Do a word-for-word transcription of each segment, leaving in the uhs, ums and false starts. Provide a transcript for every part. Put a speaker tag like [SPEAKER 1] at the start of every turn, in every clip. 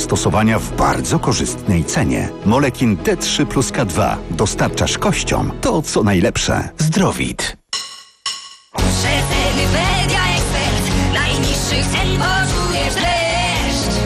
[SPEAKER 1] stosowania w bardzo korzystnej cenie. Molekin D trzy plus K dwa. Dostarczasz kościom to, co najlepsze. Zdrowit.
[SPEAKER 2] Przeceny Media Expert. Najniższych cen poczujesz dreszcz.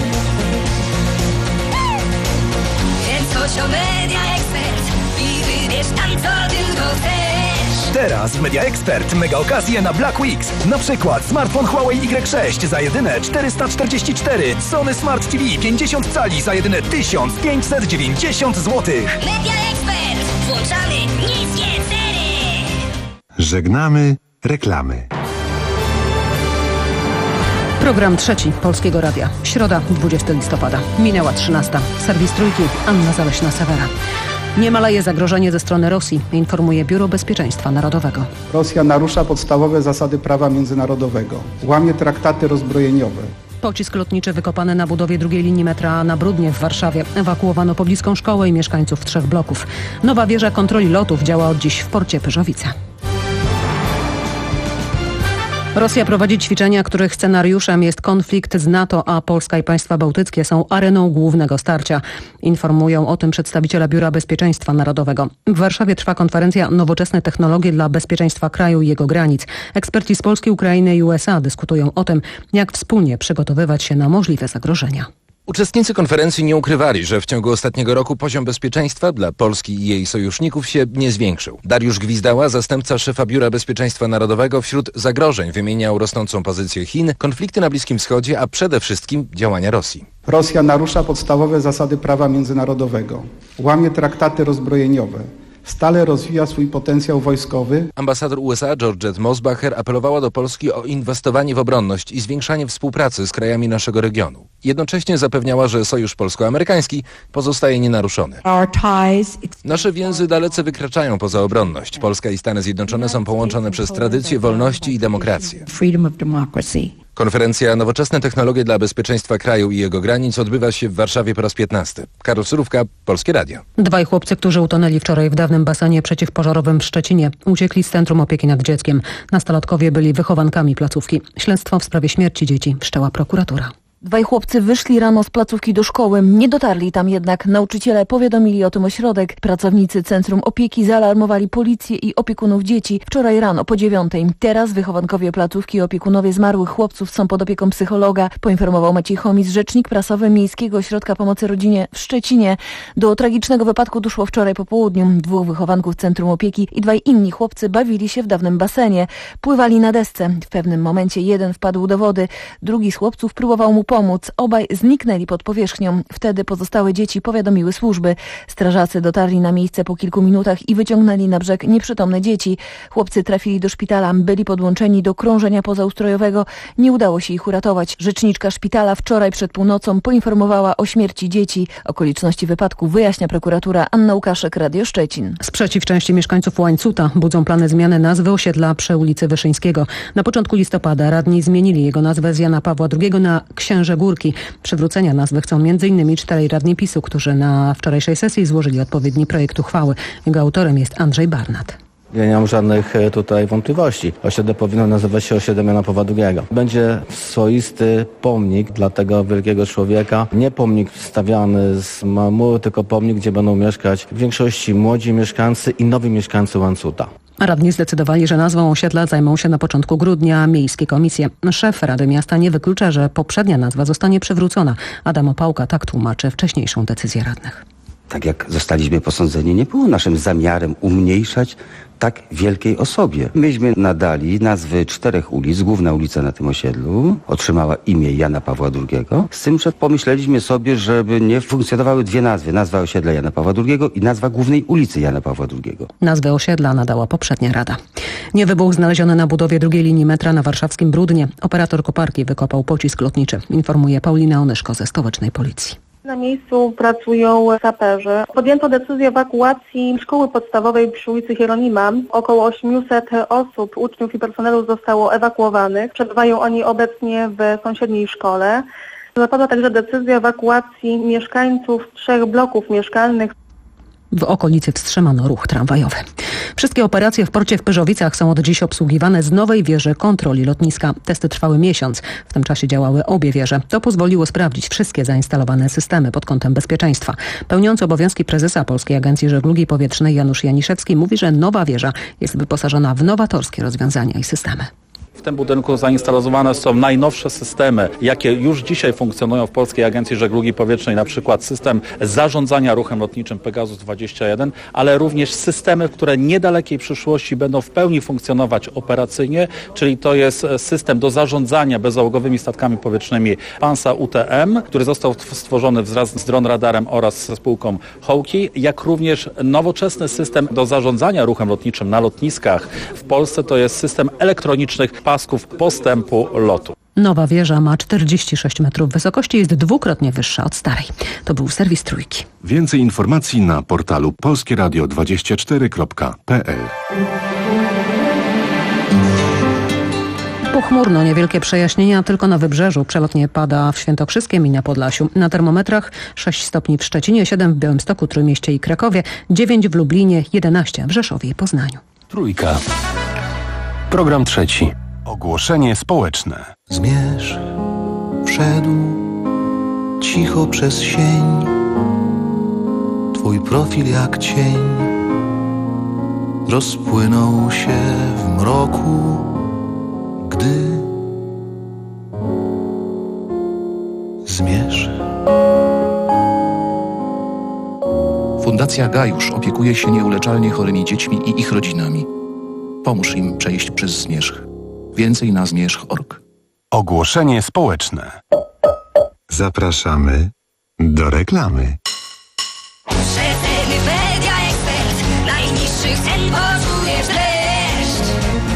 [SPEAKER 2] Więc chodź o Media Expert i wybierz tam, co tylko chcesz.
[SPEAKER 3] Teraz w Media Expert mega okazje na Black Weeks. Na przykład smartfon Huawei Y sześć za jedyne czterysta czterdzieści cztery, Sony Smart T V pięćdziesiąt cali za jedyne tysiąc pięćset dziewięćdziesiąt złotych.
[SPEAKER 2] Media Expert. Włączamy niskie ceny.
[SPEAKER 4] Żegnamy reklamy.
[SPEAKER 5] Program trzeci Polskiego Radia. Środa, dwudziestego listopada. Minęła trzynasta. Serwis Trójki, Anna Zaleśna-Sewera. Nie maleje zagrożenie ze strony Rosji, informuje Biuro Bezpieczeństwa Narodowego.
[SPEAKER 6] Rosja narusza podstawowe zasady prawa międzynarodowego, łamie traktaty rozbrojeniowe.
[SPEAKER 5] Pocisk lotniczy wykopany na budowie drugiej linii metra na Brudnie w Warszawie. Ewakuowano pobliską szkołę i mieszkańców trzech bloków. Nowa wieża kontroli lotów działa od dziś w porcie Pyrzowice. Rosja prowadzi ćwiczenia, których scenariuszem jest konflikt z NATO, a Polska i państwa bałtyckie są areną głównego starcia. Informują o tym przedstawiciele Biura Bezpieczeństwa Narodowego. W Warszawie trwa konferencja Nowoczesne technologie dla bezpieczeństwa kraju i jego granic. Eksperci z Polski, Ukrainy i U S A dyskutują o tym, jak wspólnie przygotowywać się na możliwe zagrożenia.
[SPEAKER 7] Uczestnicy konferencji nie ukrywali, że w ciągu ostatniego roku poziom bezpieczeństwa dla Polski i jej sojuszników się nie zwiększył. Dariusz Gwizdała, zastępca szefa Biura Bezpieczeństwa Narodowego, wśród zagrożeń wymieniał rosnącą pozycję Chin, konflikty na Bliskim Wschodzie, a przede wszystkim działania Rosji.
[SPEAKER 6] Rosja narusza podstawowe zasady prawa międzynarodowego, łamie traktaty rozbrojeniowe, stale rozwija swój potencjał wojskowy.
[SPEAKER 7] Ambasador U S A Georgette Mosbacher apelowała do Polski o inwestowanie w obronność i zwiększanie współpracy z krajami naszego regionu. Jednocześnie zapewniała, że sojusz polsko-amerykański pozostaje nienaruszony. Nasze więzy dalece wykraczają poza obronność. Polska i Stany Zjednoczone są połączone przez tradycje wolności i demokrację. Konferencja Nowoczesne technologie dla bezpieczeństwa kraju i jego granic odbywa się w Warszawie po raz piętnasty. Karol Surówka, Polskie Radio.
[SPEAKER 5] Dwaj chłopcy, którzy utonęli wczoraj w dawnym basenie przeciwpożarowym w Szczecinie, uciekli z Centrum Opieki nad Dzieckiem. Nastolatkowie byli wychowankami placówki. Śledztwo w sprawie śmierci dzieci wszczęła prokuratura.
[SPEAKER 8] Dwaj chłopcy wyszli rano z placówki do szkoły. Nie dotarli tam jednak. Nauczyciele powiadomili o tym ośrodek. Pracownicy Centrum Opieki zaalarmowali policję i opiekunów dzieci wczoraj rano po dziewiątej. Teraz wychowankowie placówki i opiekunowie zmarłych chłopców są pod opieką psychologa, poinformował Maciej Chomis, rzecznik prasowy Miejskiego Ośrodka Pomocy Rodzinie w Szczecinie. Do tragicznego wypadku doszło wczoraj po południu. Dwóch wychowanków Centrum Opieki i dwaj inni chłopcy bawili się w dawnym basenie. Pływali na desce. W pewnym momencie jeden wpadł do wody. Drugi z chłopców próbował mu pomóc. Obaj zniknęli pod powierzchnią. Wtedy pozostałe dzieci powiadomiły służby. Strażacy dotarli na miejsce po kilku minutach i wyciągnęli na brzeg nieprzytomne dzieci. Chłopcy trafili do szpitala, byli podłączeni do krążenia pozaustrojowego. Nie udało się ich uratować. Rzeczniczka szpitala wczoraj przed północą poinformowała o śmierci dzieci. Okoliczności wypadku wyjaśnia prokuratura. Anna Łukaszek, Radio Szczecin.
[SPEAKER 5] Sprzeciw części mieszkańców Łańcuta budzą plany zmiany nazwy osiedla przy ulicy Wyszyńskiego. Na początku listopada radni zmienili jego nazwę z Jana Pawła drugiego na Księże Górki. Przywrócenia nazwy chcą między innymi czterej radni PiSu, którzy na wczorajszej sesji złożyli odpowiedni projekt uchwały. Jego autorem jest Andrzej Barnat.
[SPEAKER 9] Ja nie mam żadnych tutaj wątpliwości. Osiedle powinno nazywać się osiedlem Jana Pawła drugiego. Będzie swoisty pomnik dla tego wielkiego człowieka. Nie pomnik stawiany z marmuru, tylko pomnik, gdzie będą mieszkać w większości młodzi mieszkańcy i nowi mieszkańcy Łańcuta.
[SPEAKER 5] Radni zdecydowali, że nazwą osiedla zajmą się na początku grudnia miejskie komisje. Szef Rady Miasta nie wyklucza, że poprzednia nazwa zostanie przywrócona. Adam Opałka tak tłumaczy wcześniejszą decyzję radnych.
[SPEAKER 10] Tak jak zostaliśmy posądzeni, nie było naszym zamiarem umniejszać tak wielkiej osobie. Myśmy nadali nazwy czterech ulic. Główna ulica na tym osiedlu otrzymała imię Jana Pawła drugiego. Z tym, że pomyśleliśmy sobie, żeby nie funkcjonowały dwie nazwy. Nazwa osiedla Jana Pawła drugiego i nazwa głównej ulicy Jana Pawła drugiego.
[SPEAKER 5] Nazwę osiedla nadała poprzednia rada. Niewybuch znaleziony na budowie drugiej linii metra na warszawskim Brudnie. Operator koparki wykopał pocisk lotniczy. Informuje Paulina Onyszko ze stołecznej policji.
[SPEAKER 11] Na miejscu pracują saperzy. Podjęto decyzję ewakuacji szkoły podstawowej przy ulicy Hieronima. Około osiemset osób, uczniów i personelu zostało ewakuowanych. Przebywają oni obecnie w sąsiedniej szkole. Zapadła także decyzja ewakuacji mieszkańców trzech bloków mieszkalnych.
[SPEAKER 5] W okolicy wstrzymano ruch tramwajowy. Wszystkie operacje w porcie w Pyrzowicach są od dziś obsługiwane z nowej wieży kontroli lotniska. Testy trwały miesiąc. W tym czasie działały obie wieże. To pozwoliło sprawdzić wszystkie zainstalowane systemy pod kątem bezpieczeństwa. Pełniący obowiązki prezesa Polskiej Agencji Żeglugi Powietrznej Janusz Janiszewski mówi, że nowa wieża jest wyposażona w nowatorskie rozwiązania i systemy.
[SPEAKER 12] W tym budynku zainstalowane są najnowsze systemy, jakie już dzisiaj funkcjonują w Polskiej Agencji Żeglugi Powietrznej, na przykład system zarządzania ruchem lotniczym Pegasus dwadzieścia jeden, ale również systemy, które w niedalekiej przyszłości będą w pełni funkcjonować operacyjnie, czyli to jest system do zarządzania bezzałogowymi statkami powietrznymi PANSA U T M, który został stworzony wraz z Drone Radarem oraz ze spółką Hawkey, jak również nowoczesny system do zarządzania ruchem lotniczym na lotniskach. W Polsce to jest system elektronicznych pasków postępu lotu.
[SPEAKER 5] Nowa wieża ma czterdzieści sześć metrów wysokości, jest dwukrotnie wyższa od starej. To był serwis Trójki.
[SPEAKER 4] Więcej informacji na portalu polskie radio dwadzieścia cztery kropka p l.
[SPEAKER 5] Pochmurno, niewielkie przejaśnienia tylko na wybrzeżu. Przelotnie pada w Świętokrzyskiem i na Podlasiu. Na termometrach sześć stopni w Szczecinie, siedem w Białymstoku, Trójmieście i Krakowie, dziewięć w Lublinie, jedenaście w Rzeszowie i Poznaniu.
[SPEAKER 13] Trójka. Program trzeci.
[SPEAKER 4] Ogłoszenie społeczne.
[SPEAKER 14] Zmierzch wszedł cicho przez sień, twój profil jak cień rozpłynął się w mroku, gdy zmierzch. Fundacja Gajusz opiekuje się nieuleczalnie chorymi dziećmi i ich rodzinami. Pomóż im przejść przez zmierzch. Więcej na zmierzch kropka org.
[SPEAKER 4] Ogłoszenie społeczne. Zapraszamy do reklamy.
[SPEAKER 2] Przeceny Media Expert. Najniższych cen poczujesz dreszcz.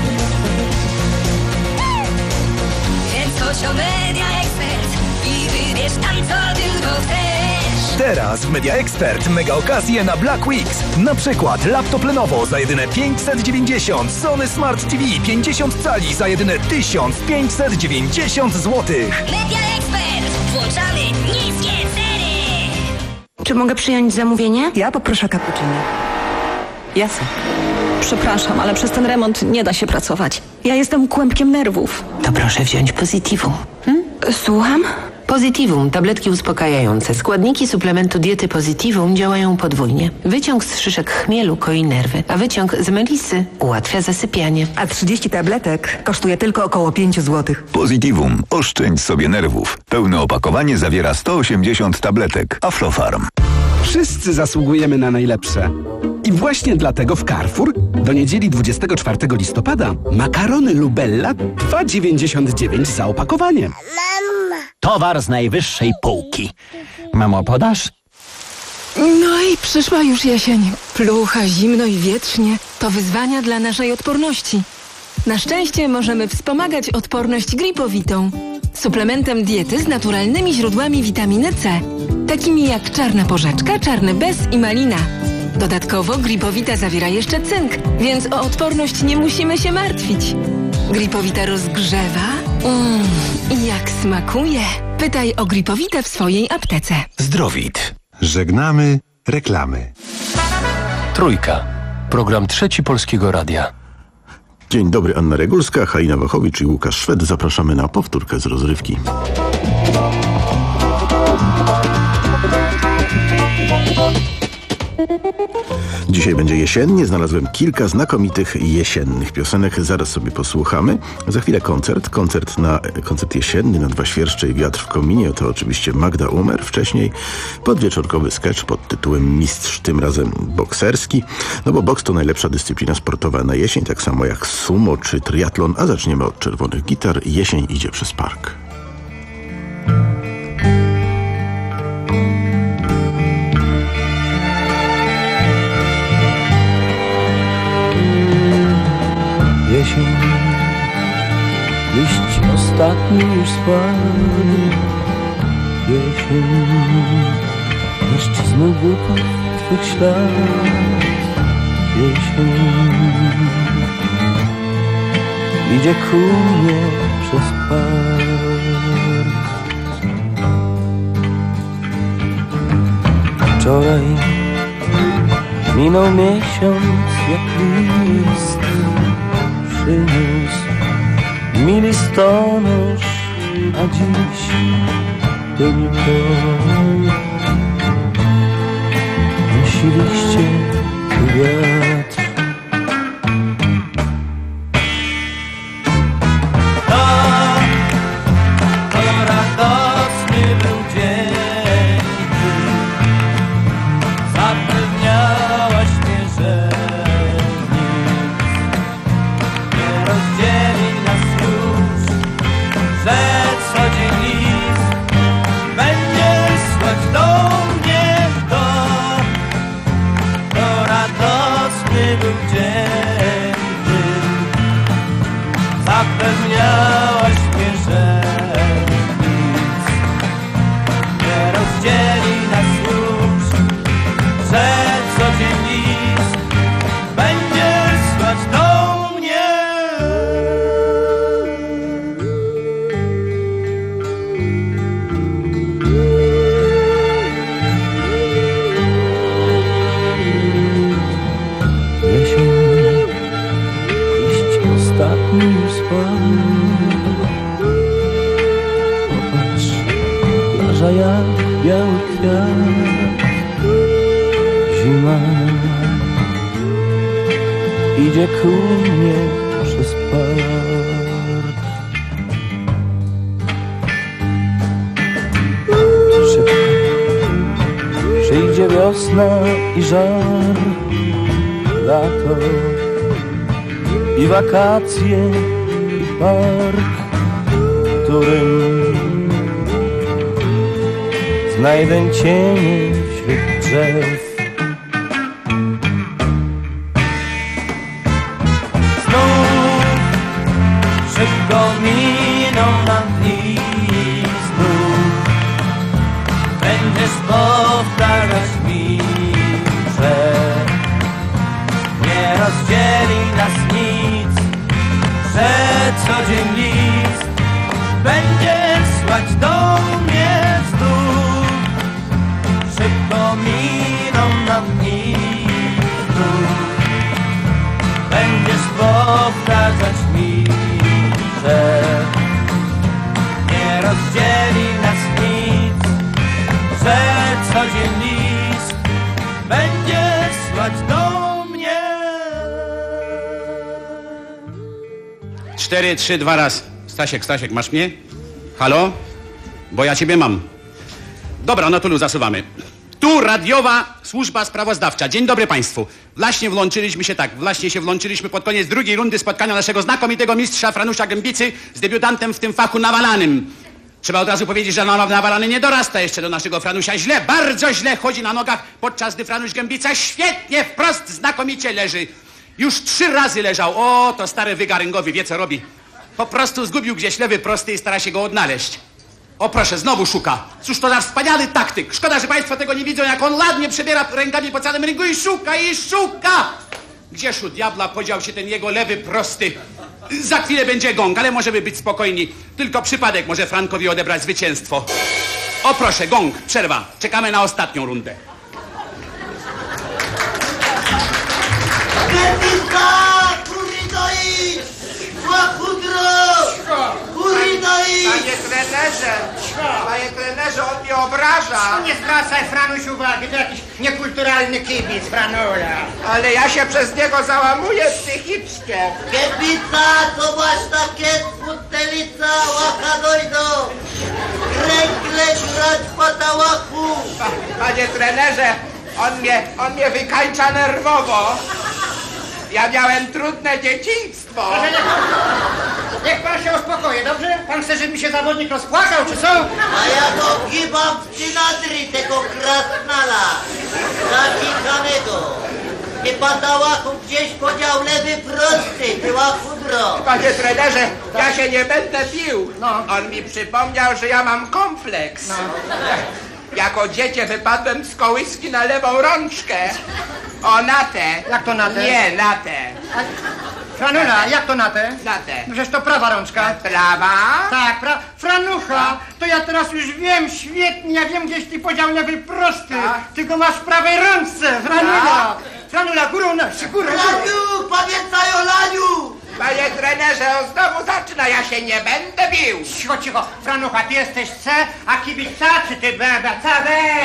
[SPEAKER 2] Więc chodź o Media Expert i wybierz tam, co tylko chcesz.
[SPEAKER 3] Teraz w Media Expert mega okazje na Black Weeks. Na przykład laptop Lenovo za jedyne pięćset dziewięćdziesiąt, Sony Smart T V pięćdziesiąt cali za jedyne tysiąc pięćset dziewięćdziesiąt złotych.
[SPEAKER 2] Media Expert. Włączamy niskie ceny.
[SPEAKER 15] Czy mogę przyjąć zamówienie?
[SPEAKER 16] Ja poproszę cappuccino.
[SPEAKER 15] Jasne.
[SPEAKER 16] Przepraszam, ale przez ten remont nie da się pracować. Ja jestem kłębkiem nerwów.
[SPEAKER 15] To proszę wziąć Positivum. Hmm? Słucham? Positivum, tabletki uspokajające. Składniki suplementu diety Positivum działają podwójnie. Wyciąg z szyszek chmielu koi nerwy, a wyciąg z melisy ułatwia zasypianie.
[SPEAKER 16] A trzydzieści tabletek kosztuje tylko około pięć złotych.
[SPEAKER 17] Positivum. Oszczędź sobie nerwów. Pełne opakowanie zawiera sto osiemdziesiąt tabletek. Aflofarm.
[SPEAKER 18] Wszyscy zasługujemy na najlepsze. I właśnie dlatego w Carrefour do niedzieli dwudziestego czwartego listopada makarony Lubella dwa dziewięćdziesiąt dziewięć za opakowanie.
[SPEAKER 19] Mama. Towar z najwyższej półki. Mamo, podasz?
[SPEAKER 20] No i przyszła już jesień. Plucha, zimno i wietrznie. To wyzwania dla naszej odporności. Na szczęście możemy wspomagać odporność gripowitą. Suplementem diety z naturalnymi źródłami witaminy C. Takimi jak czarna porzeczka, czarny bez i malina. Dodatkowo gripowita zawiera jeszcze cynk, więc o odporność nie musimy się martwić. Gripowita rozgrzewa. Mmm, i jak smakuje. Pytaj o gripowitę w swojej aptece.
[SPEAKER 4] Zdrowit. Żegnamy reklamy.
[SPEAKER 13] Trójka. Program trzeci Polskiego Radia.
[SPEAKER 21] Dzień dobry, Anna Regulska, Halina Wachowicz i Łukasz Szwed. Zapraszamy na powtórkę z rozrywki. Dzisiaj będzie jesiennie. Znalazłem kilka znakomitych jesiennych piosenek. Zaraz sobie posłuchamy. Za chwilę koncert. Koncert na koncert jesienny na dwa świerszcze i wiatr w kominie. To oczywiście Magda Umer. Wcześniej podwieczorkowy sketch pod tytułem Mistrz, tym razem bokserski. No bo boks to najlepsza dyscyplina sportowa na jesień, tak samo jak sumo czy triatlon. A zaczniemy od czerwonych gitar. Jesień idzie przez park.
[SPEAKER 22] Jesień, liść ostatni już spadł. Jesień, deszcz znów butów twych ślad. Jesień, idzie ku mnie przez park. Wczoraj Minął miesiąc jak list przyniósł mi listonosz, a dziś tylko nosi liście wiatr. Zapewniałaś mnie, że nic nie rozdzieli nas już, że co dzień list będziesz słać do mnie. Jesień, liść ostatni już spadł. Popatrz, plaża jak biały kwiat. Zima idzie ku mnie przez park. Szybko przyjdzie wiosna i żar, lato i wakacje, i park, w którym znajdę cienie wśród drzew. Znów szybko miną nam dni, znów będziesz powtarzać mi, że nie rozdzieli nas nic, że co dzień list będziesz słać do mnie znów. Szybko miną nam dni, znów będziesz powtarzać mi, że nie rozdzieli nas nic, że co dzień list będziesz słać do mnie.
[SPEAKER 1] Cztery, trzy, dwa raz. Stasiek, Stasiek, masz mnie? Halo? Bo ja ciebie mam. Dobra, no to lu zasuwamy. Tu radiowa służba sprawozdawcza. Dzień dobry państwu. Właśnie włączyliśmy się tak, właśnie się włączyliśmy pod koniec drugiej rundy spotkania naszego znakomitego mistrza Franusza Gębicy z debiutantem w tym fachu nawalanym. Trzeba od razu powiedzieć, że nawalany nie dorasta jeszcze do naszego Franusia. Źle, bardzo źle chodzi na nogach, podczas gdy Franuś Gębica świetnie, wprost, znakomicie leży. Już trzy razy leżał. O, to stary wygaryngowy wie co robi. Po prostu zgubił gdzieś lewy prosty i stara się go odnaleźć. O proszę, znowu szuka. Cóż to za wspaniały taktyk. Szkoda, że państwo tego nie widzą, jak on ładnie przebiera rękami po całym rynku i szuka, i szuka. Gdzież u diabla podział się ten jego lewy prosty? Za chwilę będzie gong, ale możemy być spokojni. Tylko przypadek może Frankowi odebrać zwycięstwo. O proszę, gong, przerwa. Czekamy na ostatnią rundę.
[SPEAKER 6] Panie trenerze, panie trenerze, on mnie obraża.
[SPEAKER 23] Nie zwracaj, Franuś, uwagi, to jakiś niekulturalny kibic, Franula.
[SPEAKER 6] Ale ja się przez niego załamuję psychicznie.
[SPEAKER 24] Kibica, to masz takie smutelica, łaka dojdą. Kręgle grać patałachu.
[SPEAKER 6] Panie trenerze, on mnie, on mnie wykańcza nerwowo. Ja miałem trudne dzieciństwo.
[SPEAKER 23] Ale niech, niech pan się uspokoi, dobrze? Pan chce, żeby mi się zawodnik rozpłakał, czy co?
[SPEAKER 24] A ja to gibam w cynadry tego krasnala. Zaciskanego. Nie patałachu gdzieś podział lewy prosty, była chudro.
[SPEAKER 6] Panie trenerze, ja się nie będę pił. No. On mi przypomniał, że ja mam kompleks. No. Jako dziecię wypadłem z kołyski na lewą rączkę. O, na tę.
[SPEAKER 23] Jak to na tę?
[SPEAKER 6] Nie, na tę.
[SPEAKER 23] Franula, jak to na tę?
[SPEAKER 6] Na tę.
[SPEAKER 23] No przecież to prawa rączka.
[SPEAKER 6] Prawa?
[SPEAKER 23] Tak, pra... Franucha, to ja teraz już wiem, świetnie, ja wiem, gdzieś ty podział lewy prosty. Tak. Tylko masz w prawej rączce, Franula. Franula, górą nosi, górą, górą.
[SPEAKER 24] Laniu, pamiętaj o Laniu!
[SPEAKER 6] Panie trenerze, on znowu zaczyna, ja się nie będę bił.
[SPEAKER 23] Cicho, cicho. Franucha, ty jesteś C, a kibic C, czy ty B, B, C, B?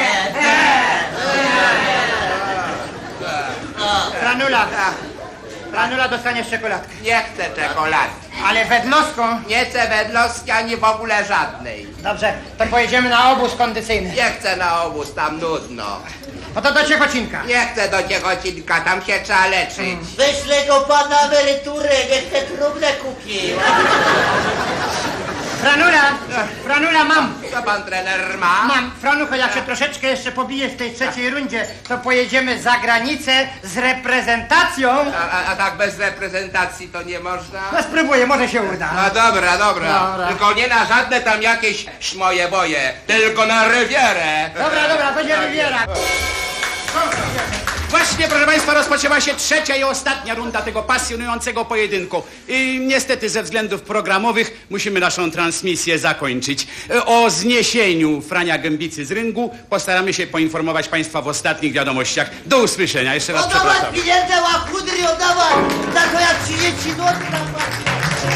[SPEAKER 23] Franula, Franula, dostaniesz czekoladkę.
[SPEAKER 6] Nie chcę czekolady.
[SPEAKER 23] Ale wedlowską?
[SPEAKER 6] Nie chcę wedlowskiej, ani w ogóle żadnej.
[SPEAKER 23] Dobrze, to pojedziemy na obóz kondycyjny.
[SPEAKER 6] Nie chcę na obóz, tam nudno.
[SPEAKER 23] No to do Ciechocinka.
[SPEAKER 6] Nie chcę do Ciechocinka, tam się trzeba leczyć.
[SPEAKER 24] Wyślę go pan na emeryturę, niech te trumnę kupi.
[SPEAKER 23] Franula, Franula, mam.
[SPEAKER 6] Co pan trener ma?
[SPEAKER 23] Mam. Franucho, jak się troszeczkę jeszcze pobije w tej trzeciej rundzie, to pojedziemy za granicę z reprezentacją.
[SPEAKER 6] A, a, a tak bez reprezentacji to nie można?
[SPEAKER 23] No spróbuję, może się uda.
[SPEAKER 6] No dobra, dobra.
[SPEAKER 23] Dobra.
[SPEAKER 6] Tylko nie na żadne tam jakieś moje boje, tylko na rewierę.
[SPEAKER 23] Dobra, dobra, będzie Riviera.
[SPEAKER 1] Właśnie, proszę Państwa, rozpoczęła się trzecia i ostatnia runda tego pasjonującego pojedynku. I niestety ze względów programowych musimy naszą transmisję zakończyć. O zniesieniu Frania Gębicy z ringu postaramy się poinformować Państwa w ostatnich wiadomościach. Do usłyszenia. Jeszcze raz
[SPEAKER 24] Oddawać
[SPEAKER 1] przepraszam.
[SPEAKER 24] pieniądze, łapudry, oddawać! Za to jak trzydzieści złotych na płacie.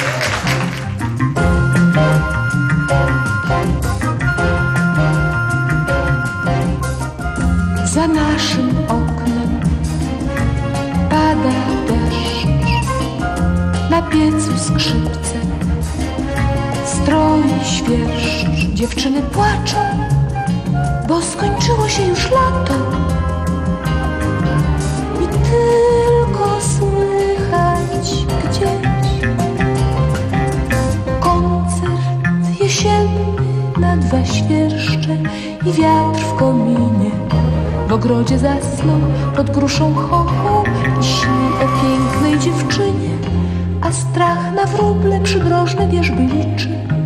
[SPEAKER 7] Za naszym oknem pada deszcz, na piecu skrzypce, stroi świerszcz. Dziewczyny płaczą, bo skończyło się już lato i tylko słychać gdzieś koncert jesienny na dwa świerszcze i wiatr w kominie. W ogrodzie zasnął pod gruszą chochą i śni o pięknej dziewczynie, a strach na wróble przydrożne wierzby liczy.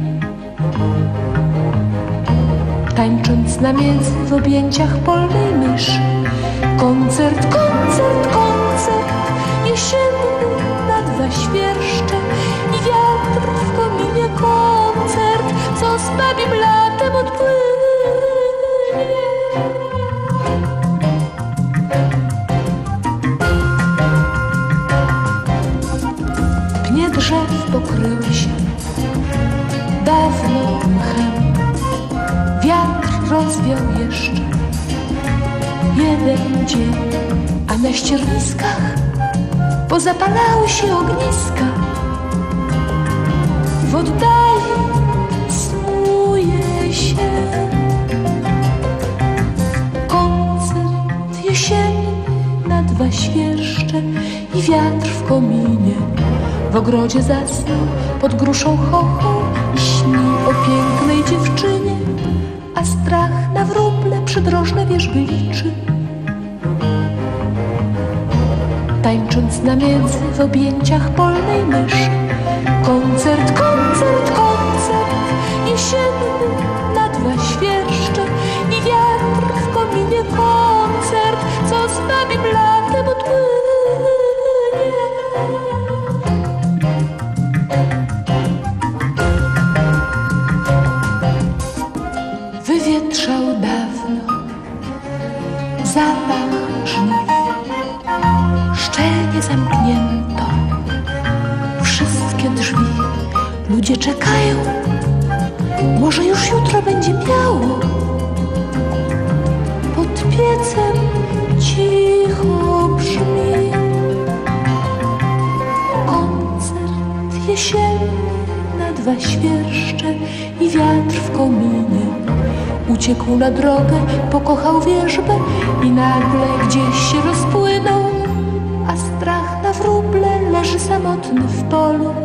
[SPEAKER 7] Tańcząc na miedzy w objęciach polnej myszy, koncert, koncert, koncert jesienny na dwa świerszcze i wiatr w kominie. Koncert, co z babim latem odpłynie. Pnie drzew pokryły się dawno mchem, wiatr rozwiał jeszcze jeden dzień, a na ścierniskach pozapalały się ogniska. W oddali snuje się koncert jesienny na dwa świerszcze i wiatr w kominie. W ogrodzie zasnął pod gruszą chochą i śni o pięknej dziewczynie, a strach na wróble przydrożne wierzby liczy. Tańcząc na miedzy w objęciach polnej myszy, koncert, koncert, koncert jesienny na dwa świerszcze i wiatr w kominie. Koncert, co z babim latem odpłynie. Wywietrzał dawno zapach żniw, szczelnie zamknięto wszystkie drzwi. Ludzie czekają, może już jutro będzie biało. Pod piecem cicho brzmi koncert jesienny na dwa świerszcze i wiatr w kominie. Uciekł na drogę, pokochał wierzbę i nagle gdzieś się rozpłynął, a strach na wróble leży samotny w polu.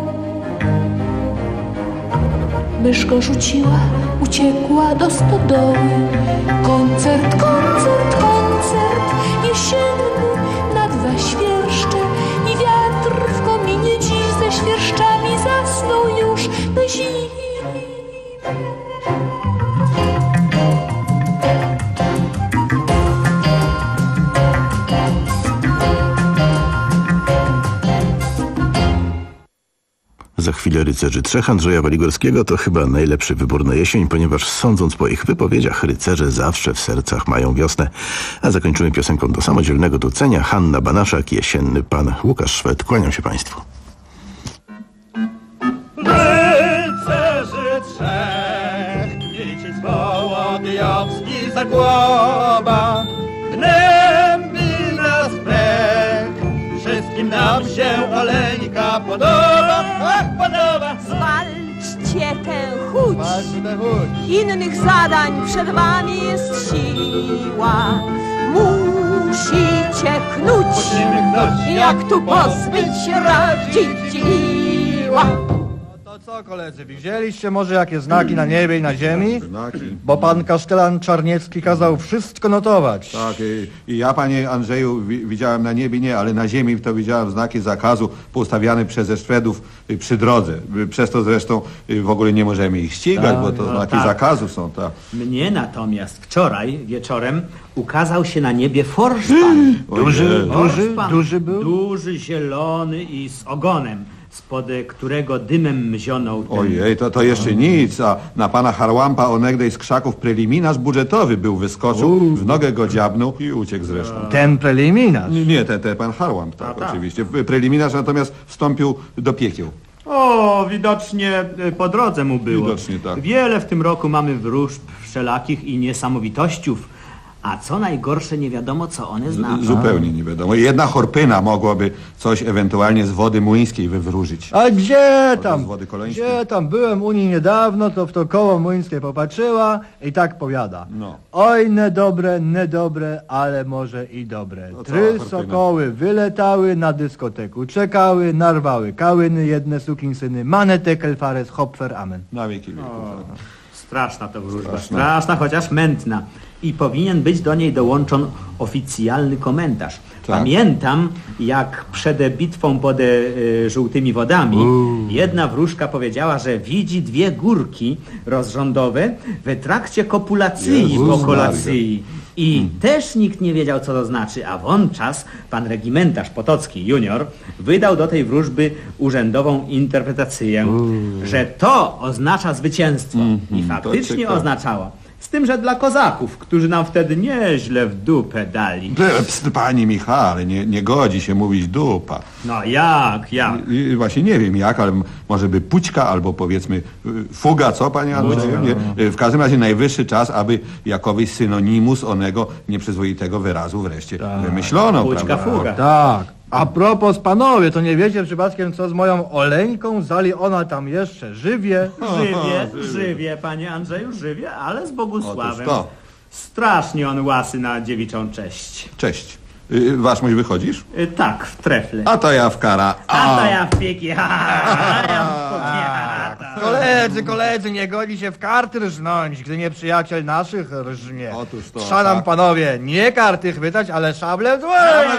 [SPEAKER 7] Mysz go rzuciła, uciekła do stodoły. Koncert, koncert, koncert jesienny na dwa świerszcze i wiatr w kominie. Dziś ze świerszczami zasnął już na zimie.
[SPEAKER 21] za chwilę Rycerzy Trzech Andrzeja Waligorskiego to chyba najlepszy wybór na jesień, ponieważ sądząc po ich wypowiedziach, rycerze zawsze w sercach mają wiosnę. A zakończymy piosenką do samodzielnego docenia. Hanna Banaszak, Jesienny Pan. Łukasz Szwed, kłaniam się państwu.
[SPEAKER 22] Rycerzy trzech, Micic, Wołodyjowski, Zagłoba, gnębi nas brek, wszystkim nam się Oleńka podoba, ach, podoba.
[SPEAKER 8] Zwalczcie tę chuć, innych zadań przed wami jest siła. Musicie knuć, jak tu pozbyć się radziła.
[SPEAKER 9] To co, koledzy, widzieliście może jakie znaki na niebie i na ziemi? Znaki. Bo pan kasztelan Czarniecki kazał wszystko notować.
[SPEAKER 10] Tak, i, i ja, panie Andrzeju, wi widziałem na niebie nie, ale na ziemi to widziałem znaki zakazu poustawiane przez Szwedów y, przy drodze. Y, przez to zresztą y, w ogóle nie możemy ich ścigać,
[SPEAKER 11] Tak,
[SPEAKER 10] bo to
[SPEAKER 11] no
[SPEAKER 10] znaki
[SPEAKER 11] tak.
[SPEAKER 10] zakazu są. Tak.
[SPEAKER 11] Mnie natomiast wczoraj wieczorem ukazał się na niebie forszpan.
[SPEAKER 9] Duży, duży,
[SPEAKER 11] Forszpan.
[SPEAKER 9] duży był?
[SPEAKER 11] Duży, zielony i z ogonem, spod którego dymem zionął ten...
[SPEAKER 10] Ojej, to, to jeszcze nic, a na pana Harłampa onegdej z krzaków preliminarz budżetowy był, wyskoczył,
[SPEAKER 9] Uuu.
[SPEAKER 10] w nogę go dziabnął i uciekł zresztą.
[SPEAKER 9] Ten preliminarz?
[SPEAKER 10] Nie, nie ten, ten pan Harłamp, tak,
[SPEAKER 11] A, tak.
[SPEAKER 10] oczywiście. Preliminarz natomiast wstąpił do piekieł.
[SPEAKER 11] O, widocznie y, po drodze mu było.
[SPEAKER 10] Widocznie tak.
[SPEAKER 11] Wiele w tym roku mamy wróżb wszelakich i niesamowitościów, a co najgorsze nie wiadomo, co one znaczą.
[SPEAKER 10] Zupełnie nie wiadomo. Jedna chorpyna mogłaby coś ewentualnie z wody młyńskiej wywróżyć.
[SPEAKER 9] A gdzie
[SPEAKER 10] z
[SPEAKER 9] tam?
[SPEAKER 10] wody koleńskiej.
[SPEAKER 9] Gdzie tam? Byłem u niej niedawno, to w to koło młyńskie popatrzyła i tak powiada.
[SPEAKER 10] No.
[SPEAKER 9] Oj, nedobre, nedobre, ale może i dobre.
[SPEAKER 10] To
[SPEAKER 9] Trzy
[SPEAKER 10] cała chorpyna.
[SPEAKER 9] sokoły wyletały na dyskoteku, czekały, narwały kałyny, jedne sukinsyny, manetekel, fares, hopfer, amen.
[SPEAKER 10] Na wieki wieków.
[SPEAKER 11] O, straszna to wróżba,
[SPEAKER 10] Straszna.
[SPEAKER 11] straszna, chociaż mętna. I powinien być do niej dołączony oficjalny komentarz.
[SPEAKER 10] Tak.
[SPEAKER 11] Pamiętam, jak przed bitwą pod e, żółtymi wodami
[SPEAKER 9] Uuu.
[SPEAKER 11] jedna wróżka powiedziała, że widzi dwie górki rozrządowe w trakcie kopulacji
[SPEAKER 10] Jezus
[SPEAKER 11] po
[SPEAKER 10] Maria.
[SPEAKER 11] kolacji. I też nikt nie wiedział, co to znaczy, a wówczas pan regimentarz Potocki junior wydał do tej wróżby urzędową interpretację, że to oznacza zwycięstwo. I faktycznie
[SPEAKER 10] ciekawe.
[SPEAKER 11] oznaczało. Z tym, że dla kozaków, którzy nam wtedy nieźle w dupę dali.
[SPEAKER 10] Pst, panie Michale, nie, nie godzi się mówić dupa.
[SPEAKER 11] No jak, jak?
[SPEAKER 10] I, i właśnie nie wiem jak, ale m- może by pućka albo powiedzmy y, fuga, co panie Andrzeju? Nie? Y, W każdym razie najwyższy czas, aby jakowyś synonimus onego nieprzyzwoitego wyrazu wreszcie wymyślono.
[SPEAKER 11] Pućka,
[SPEAKER 10] prawda?
[SPEAKER 11] fuga.
[SPEAKER 9] Tak. A propos, panowie, to nie wiecie przypadkiem, co z moją Oleńką? Zali ona tam jeszcze żywie.
[SPEAKER 11] Żywie, żywie, panie Andrzeju, żywie, ale z Bogusławem.
[SPEAKER 10] Otóż to.
[SPEAKER 11] Strasznie on łasy na dziewiczą cześć.
[SPEAKER 10] Cześć. Y, Waszmość wychodzisz?
[SPEAKER 11] Y, tak, w trefle.
[SPEAKER 10] A to ja w kara.
[SPEAKER 11] A to ja w pieki, ha, ha, a ja w powiata.
[SPEAKER 9] Koledzy, koledzy, nie godzi się w karty rżnąć, gdy nieprzyjaciel naszych rżnie.
[SPEAKER 10] Otóż to,
[SPEAKER 9] Trzeba nam,
[SPEAKER 10] tak.
[SPEAKER 9] panowie, nie karty chwytać, ale szable w dłoń.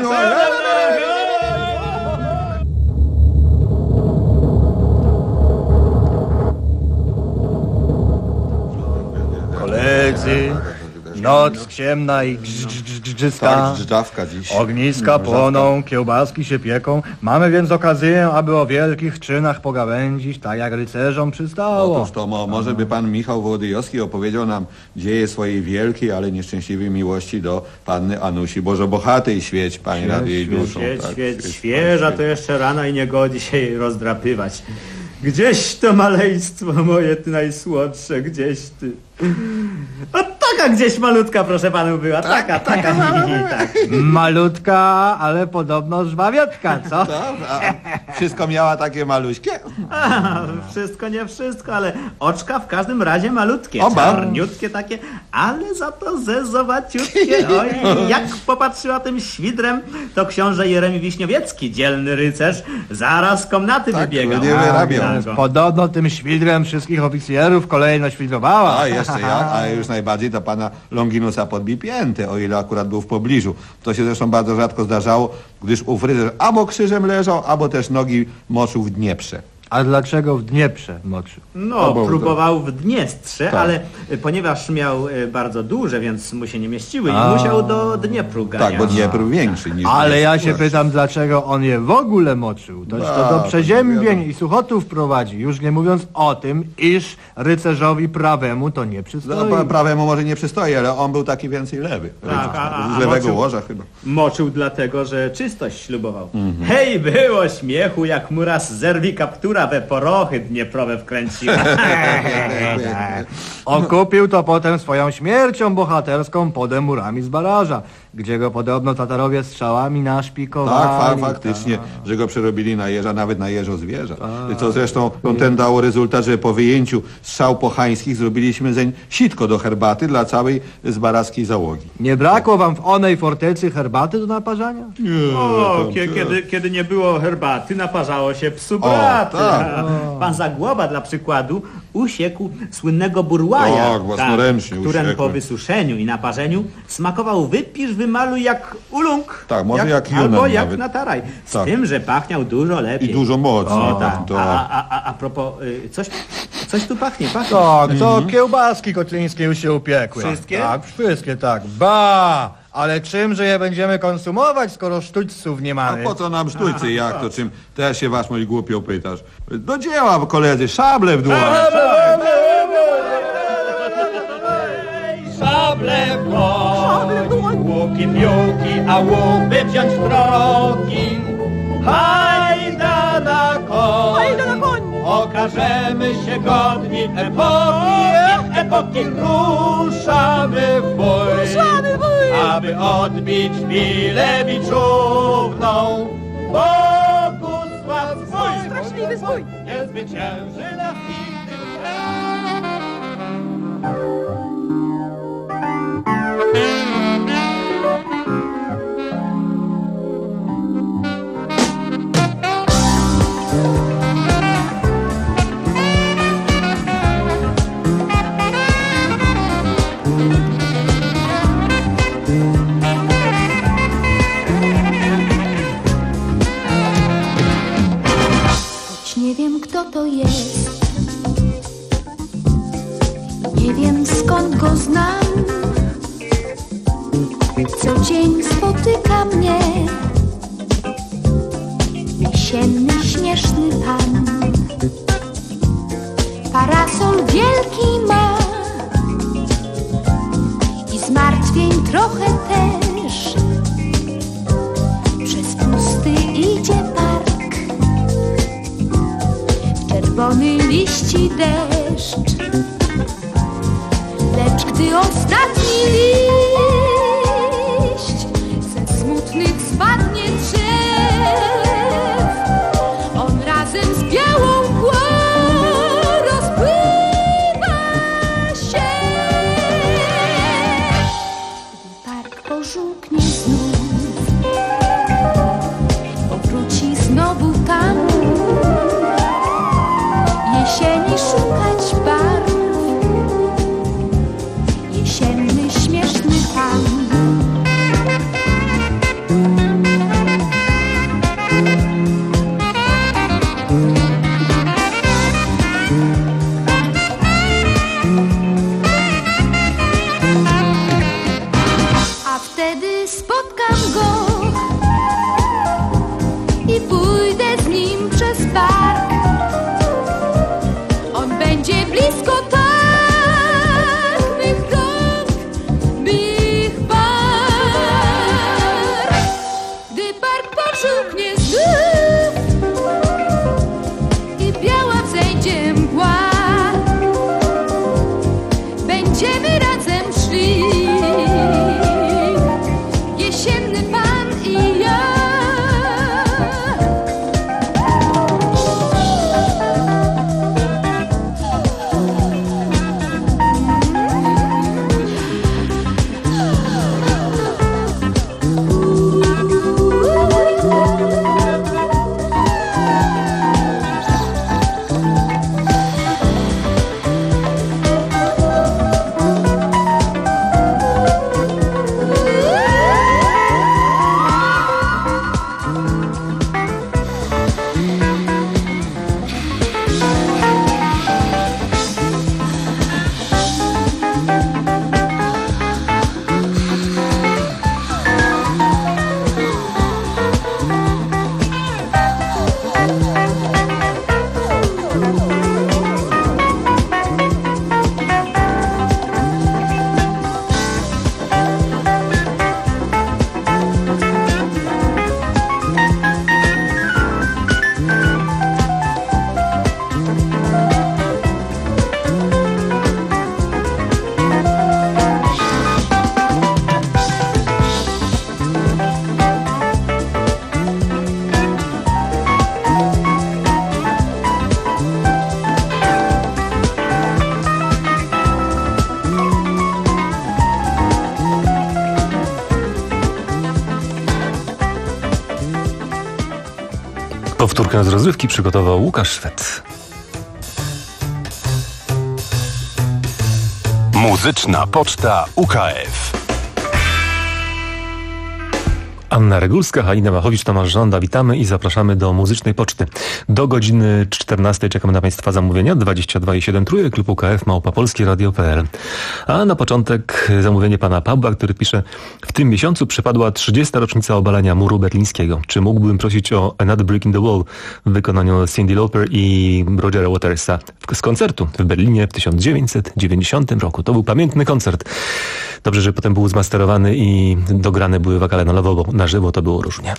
[SPEAKER 9] Koledzy, noc ciemna i grzyska.
[SPEAKER 10] Tak, drzdawka dziś.
[SPEAKER 9] Ogniska płoną, kiełbaski się pieką. Mamy więc okazję, aby o wielkich czynach pogawędzić, tak jak rycerzom przystało.
[SPEAKER 10] Otóż to mo, może by pan Michał Wołodyjowski opowiedział nam dzieje swojej wielkiej, ale nieszczęśliwej miłości do panny Anusi Bożobohatej. Świeć, panie nad jej duszą.
[SPEAKER 11] Świeć,
[SPEAKER 10] tak,
[SPEAKER 11] świeć,
[SPEAKER 10] świeć,
[SPEAKER 11] świeża to jeszcze rano i nie godzi się jej rozdrapywać. Gdzieś to maleństwo moje, ty najsłodsze, gdzieś ty. A taka gdzieś malutka, proszę panów, była, taka, taka, tak.
[SPEAKER 9] Malutka, ale podobno żwawiotka, co?
[SPEAKER 10] A wszystko miała takie maluśkie?
[SPEAKER 11] A, wszystko nie wszystko, ale oczka w każdym razie malutkie,
[SPEAKER 10] Oba.
[SPEAKER 11] czarniutkie takie, ale za to zezowaciutkie. Oj, jak popatrzyła tym świdrem, to książę Jeremi Wiśniowiecki, dzielny rycerz, zaraz z komnaty wybiegał.
[SPEAKER 10] nie wyrabiał.
[SPEAKER 11] A, no.
[SPEAKER 9] Podobno tym świdrem wszystkich oficjerów kolejno świdrowała.
[SPEAKER 10] A jeszcze jak, a już najbardziej to pana Longinusa podbipięte, o ile akurat był w pobliżu. To się zresztą bardzo rzadko zdarzało, gdyż ów rycerz albo krzyżem leżał, albo też nogi moczył w Dnieprze.
[SPEAKER 9] A dlaczego w Dnieprze moczył?
[SPEAKER 11] No,
[SPEAKER 9] bo-
[SPEAKER 11] próbował w Dniestrze,
[SPEAKER 9] Tak.
[SPEAKER 11] ale y, ponieważ miał y, bardzo duże, więc mu się nie mieściły i
[SPEAKER 9] A.
[SPEAKER 11] musiał do Dniepru ganiać.
[SPEAKER 10] Tak, bo Dniepr większy niż...
[SPEAKER 9] Ale ja się pytam, dlaczego on je w ogóle moczył. Toż to
[SPEAKER 10] A,
[SPEAKER 9] do
[SPEAKER 10] to
[SPEAKER 9] przeziębień i suchotów prowadzi. Już nie mówiąc o tym, iż rycerzowi prawemu to nie
[SPEAKER 10] No,
[SPEAKER 9] przystoi.
[SPEAKER 10] pra- prawemu może nie przystoi, ale on był taki więcej lewy.
[SPEAKER 11] Tak, a- a-
[SPEAKER 10] Z
[SPEAKER 11] a
[SPEAKER 10] lewego
[SPEAKER 11] moczył-
[SPEAKER 10] łoża chyba.
[SPEAKER 11] Moczył dlatego, że czystość ślubował.
[SPEAKER 10] Mhm.
[SPEAKER 11] Hej, było śmiechu, jak mu raz zerwi kaptura we porochy dnieprowe wkręciła.
[SPEAKER 9] Okupił to potem swoją śmiercią bohaterską pode murami z baraża, gdzie go podobno Tatarowie strzałami naszpikowali.
[SPEAKER 10] Tak, fa- faktycznie, że go przerobili na jeża, nawet na jeżo zwierza. Co zresztą ten dało rezultat, że po wyjęciu strzał pochańskich zrobiliśmy zeń sitko do herbaty dla całej zbarackiej załogi.
[SPEAKER 9] Nie brakło wam w onej fortecy herbaty do naparzania?
[SPEAKER 11] O, kie, kiedy, kiedy nie było herbaty, naparzało się psu braty.
[SPEAKER 10] tak.
[SPEAKER 11] Pan Zagłoba dla przykładu usiekł słynnego burłaja,
[SPEAKER 10] Tak, własnoręcznie
[SPEAKER 11] którym po
[SPEAKER 10] usiekłem.
[SPEAKER 11] wysuszeniu i naparzeniu smakował wypisz, wymaluj jak ulung.
[SPEAKER 10] Tak, może jak Junan
[SPEAKER 11] albo jak
[SPEAKER 10] nawet.
[SPEAKER 11] nataraj. Z
[SPEAKER 10] Tak.
[SPEAKER 11] tym, że pachniał dużo lepiej.
[SPEAKER 10] I dużo mocniej.
[SPEAKER 11] O, tak.
[SPEAKER 10] Tak.
[SPEAKER 11] A, a, a, a propos, y, coś, coś tu pachnie, pachnie.
[SPEAKER 9] Tak, to
[SPEAKER 10] Mhm.
[SPEAKER 9] kiełbaski kotlińskie już się upiekły.
[SPEAKER 11] Wszystkie?
[SPEAKER 9] Tak, wszystkie, tak. Ba! Ale czymże je będziemy konsumować, skoro sztućców nie
[SPEAKER 10] A
[SPEAKER 9] mamy?
[SPEAKER 10] po co nam sztućcy, jak to czym? Też się was, moi głupio, pytasz. Do dzieła, koledzy, szable w dłoń.
[SPEAKER 22] Szable w dłoń, łuki, piłki, a łupy wziąć w drogi. Hajda na koń,
[SPEAKER 8] Hajda na koń!
[SPEAKER 22] Okażemy się godni epoki, epoki. Ruszamy w bój,
[SPEAKER 8] Ruszamy w bój!
[SPEAKER 22] aby odbić chwilę wiczówną. Bogusław swój,
[SPEAKER 8] Straszliwy zwój!
[SPEAKER 22] nie zwycięży nas nigdy.
[SPEAKER 3] Choć nie wiem, kto to jest, nie wiem, skąd go znam. Co dzień spotyka mnie jesienny, śmieszny pan. Parasol wielki ma i zmartwień trochę też. Przez pusty idzie park, w czerwony liści deszcz. Lecz gdy ostatni liść ze smutnych spadnie drzew, on razem z białą mgłą rozpływa się. Gdy park pożółknie znów, powróci znowu tam, jesieni szukać barw. Jesienny, śmieszny pan. A wtedy spotka
[SPEAKER 2] Powtórkę z rozrywki przygotował Łukasz Szwed.
[SPEAKER 4] Muzyczna Poczta U K F.
[SPEAKER 2] Anna Regulska, Halina Machowicz, Tomasz Żąda. Witamy i zapraszamy do muzycznej poczty. Do godziny czternastej czekamy na Państwa zamówienia. dwadzieścia dwa i siedem trójek, klub U K F, małpa polskie radio kropka p l. A na początek zamówienie pana Pawła, który pisze: w tym miesiącu przypadła trzydziesta rocznica obalenia muru berlińskiego. Czy mógłbym prosić o Another Brick in the Wall w wykonaniu Cyndi Lauper i Rogera Watersa z koncertu w Berlinie w tysiąc dziewięćset dziewięćdziesiątym roku. To był pamiętny koncert. Dobrze, że potem był zmasterowany i dograne były wokale na nowo, bo na żywo to było różnie.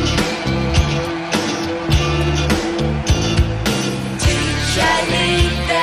[SPEAKER 3] Leave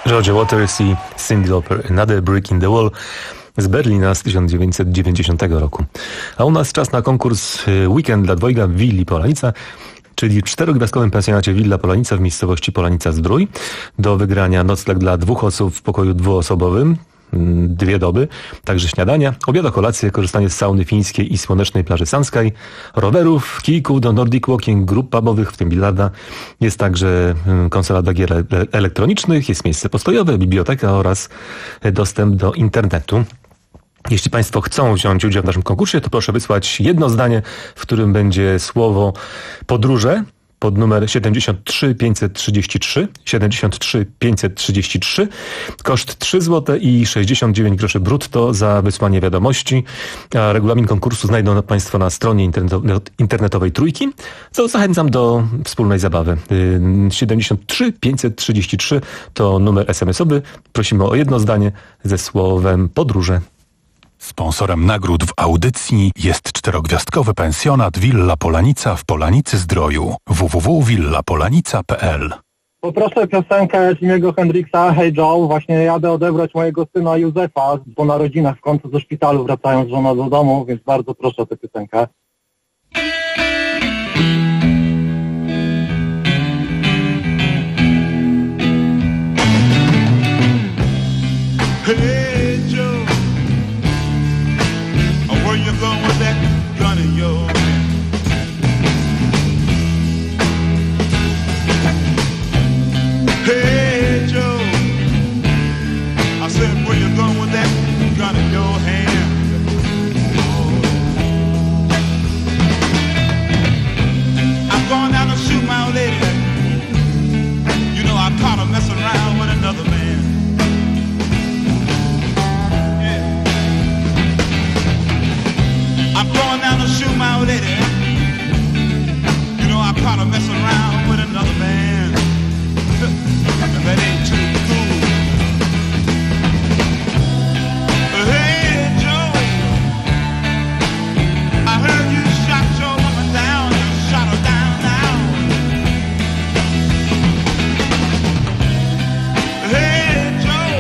[SPEAKER 2] Roger Waters i Cyndi Lauper, Another Brick in the Wall z Berlina z tysiąc dziewięćset dziewięćdziesiątego roku. A u nas czas na konkurs Weekend dla dwojga w Willi Polanica, czyli w czterogwiazdkowym pensjonacie Willa Polanica w miejscowości Polanica-Zdrój. Do wygrania nocleg dla dwóch osób w pokoju dwuosobowym, dwie doby, także śniadania, obiad, kolację, korzystanie z sauny fińskiej i słonecznej plaży Sanskaj, rowerów, kijków do Nordic Walking, grup pubowych, w tym bilarda. Jest także konsola do gier elektronicznych, jest miejsce postojowe, biblioteka oraz dostęp do internetu. Jeśli Państwo chcą wziąć udział w naszym konkursie, to proszę wysłać jedno zdanie, w którym będzie słowo podróże pod numer siedemdziesiąt trzy pięćset trzydzieści trzy, siedemdziesiąt trzy pięćset trzydzieści trzy. Koszt trzy złote i sześćdziesiąt dziewięć groszy brutto za wysłanie wiadomości. A regulamin konkursu znajdą Państwo na stronie internetowej Trójki, co zachęcam do wspólnej zabawy. siedemdziesiąt trzy pięćset trzydzieści trzy to numer es em esowy. Prosimy o jedno zdanie ze słowem podróże.
[SPEAKER 5] Sponsorem nagród w audycji jest czterogwiazdkowy pensjonat Villa Polanica w Polanicy-Zdroju. w w w kropka villa polanica kropka p l.
[SPEAKER 9] Poproszę piosenkę Jimiego Hendrixa, Hey Joe. Właśnie jadę odebrać mojego syna Józefa po narodzinach, w końcu ze szpitalu wracają z żoną do domu, więc bardzo proszę o tę piosenkę.
[SPEAKER 12] Hey Joe, where you going with that gun of yours? Hey Joe, I said, where you going with that gun in your hand? I'm going down to shoot my old lady. You know I caught her messing around with another man. I'm going down to shoot my old lady. You know I caught her messing around with another man. That ain't too cool. Hey Joe, I heard you shot your woman down. You shot her down now. Hey Joe,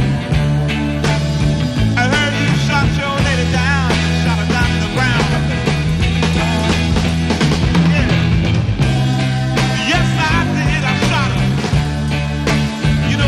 [SPEAKER 12] I heard you shot your lady down. You shot her down to the ground. Yeah. Yes, I did. I shot her. You know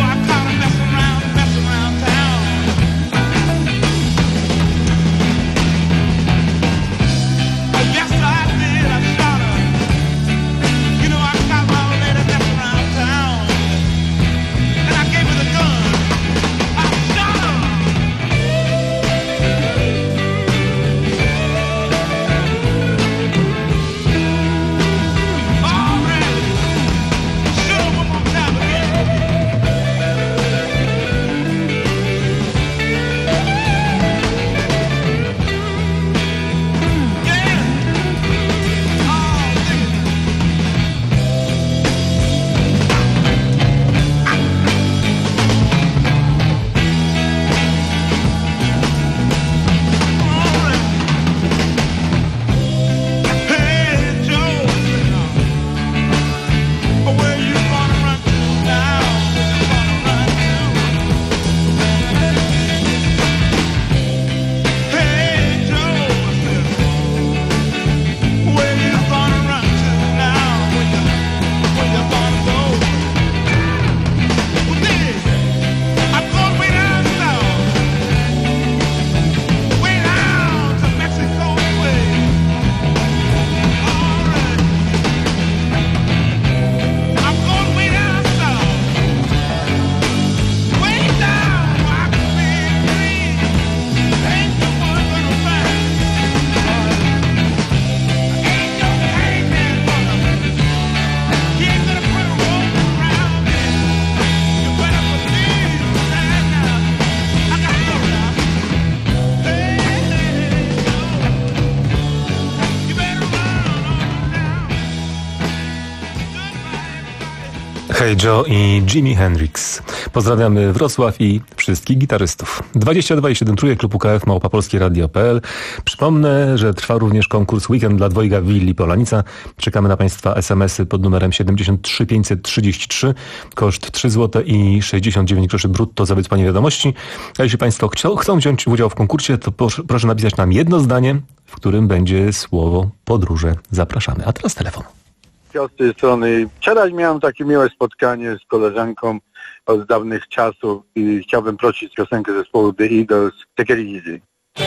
[SPEAKER 2] Hey Joe i Jimi Hendrix. Pozdrawiamy Wrocław i wszystkich gitarystów. dwadzieścia dwa i siedem trójka klub U K F małpa polskie radio kropka p l. Przypomnę, że trwa również konkurs Weekend dla dwojga Willi Polanica. Czekamy na Państwa es em esy pod numerem siedemdziesiąt trzy pięćset trzydzieści trzy. Koszt trzy złote i sześćdziesiąt dziewięć groszy brutto za wysłanie wiadomości. A jeśli Państwo chcą, chcą wziąć udział w konkursie, to proszę, proszę napisać nam jedno zdanie, w którym będzie słowo podróże. Zapraszamy. A teraz telefon.
[SPEAKER 14] Z tej strony. Wczoraj miałem takie miłe spotkanie z koleżanką od dawnych czasów i chciałbym prosić piosenkę zespołu The Eagles, Take It Easy.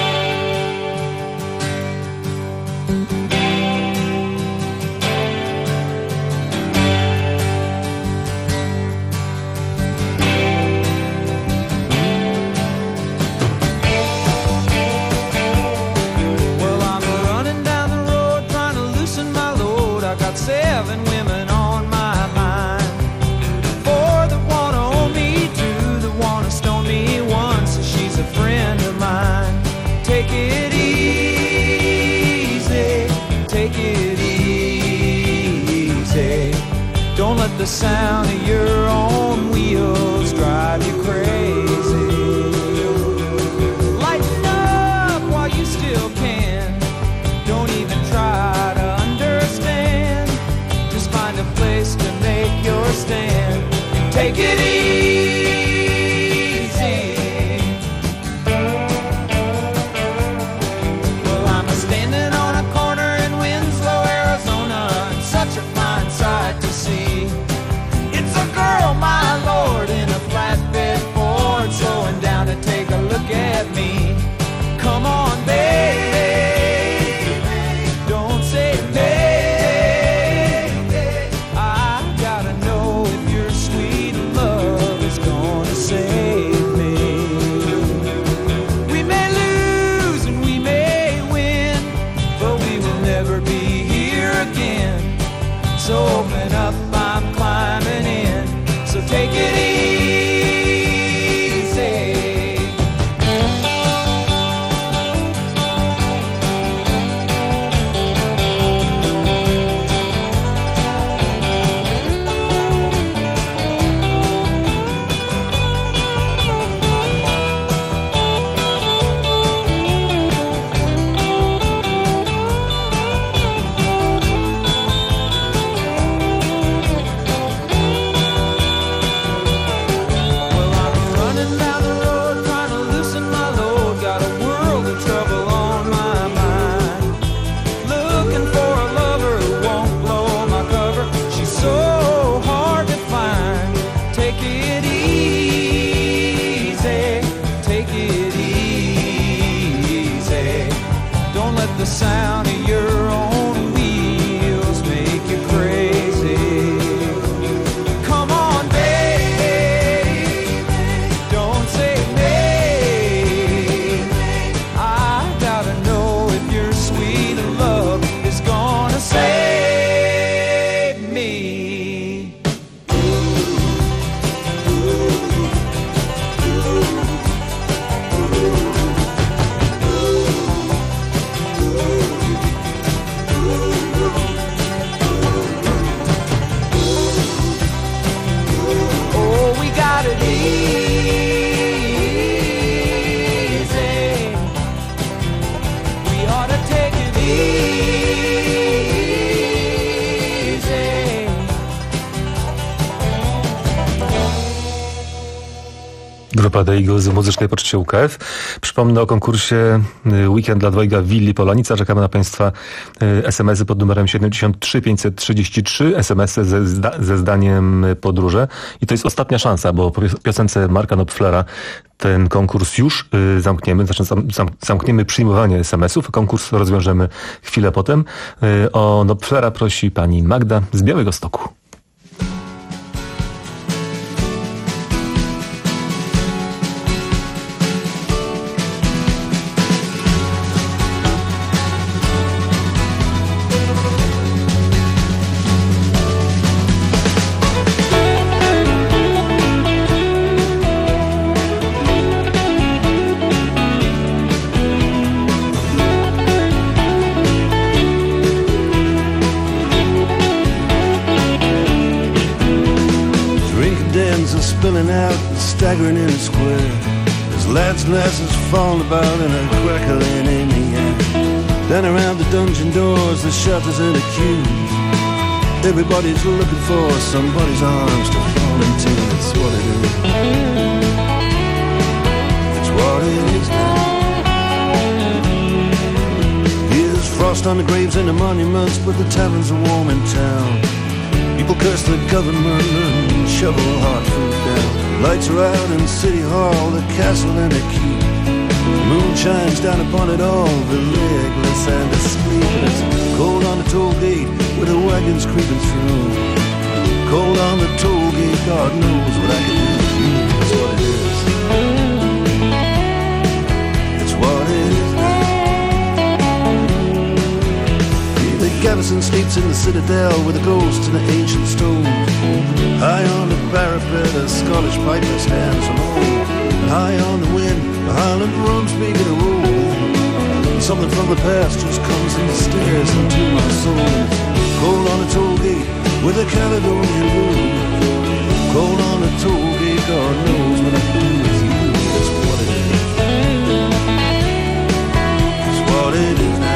[SPEAKER 15] Seven women on my mind. Four that wanna own me, two that wanna stone me, one says she's a friend of mine. Take it easy, take it easy. Don't let the sound of your own wheels drive you crazy. Lighten up while you still can. Don't even try to understand. Find a place to make your stand. Take it easy. Well, I'm a standing on a corner in Winslow, Arizona, and such a fine sight to see. It's a girl, my lord, in a flatbed Ford, slowing down to take a look at me. Come on, baby, don't say maybe. So open up, I'm climbing in. So take it easy. The sound of your own wheels make you crazy. Come on, baby, don't say maybe. I gotta know if your sweet love is gonna save me.
[SPEAKER 2] Grupa The Eagles w muzycznej poczcie U K F. Przypomnę o konkursie Weekend dla dwojga Willi Polanica. Czekamy na Państwa es em esy pod numerem siedemdziesiąt trzy pięćset trzydzieści trzy. es em esy ze, zda, ze zdaniem podróże. I to jest ostatnia szansa, bo po piosence Marka Knopflera ten konkurs już y, zamkniemy. Znaczy zam, zam, zamkniemy przyjmowanie es em esów. Konkurs rozwiążemy chwilę potem. Y, o Knopflera prosi pani Magda z Białegostoku.
[SPEAKER 16] staggering in a square. There's lads and lasses falling about and a crackling in the air. Then around the dungeon doors, the shutters and the queues. Everybody's looking for somebody's arms to fall into. That's what it is. That's what it is now. Here's frost on the graves and the monuments, but the taverns are warm in town. People curse the government and shovel hard food down. Lights are out in City Hall, the castle and the keep. The moon shines down upon it all, the legless and the sleepless. Cold on the toll gate with the wagons creeping through. Cold on the toll gate, God knows what I can do for you. That's what it is. It's what it is now. The garrison sleeps in the citadel with the ghosts and the ancient stones. High on the parapet, a Scottish piper stands alone. And high on the wind, the Highland drums begin to roll. And something from the past just comes and stares into my soul. Cold on the toll gate with a Caledonian room. Cold on the toll gate, God knows what I can do with you. That's what it is. That's what it is now.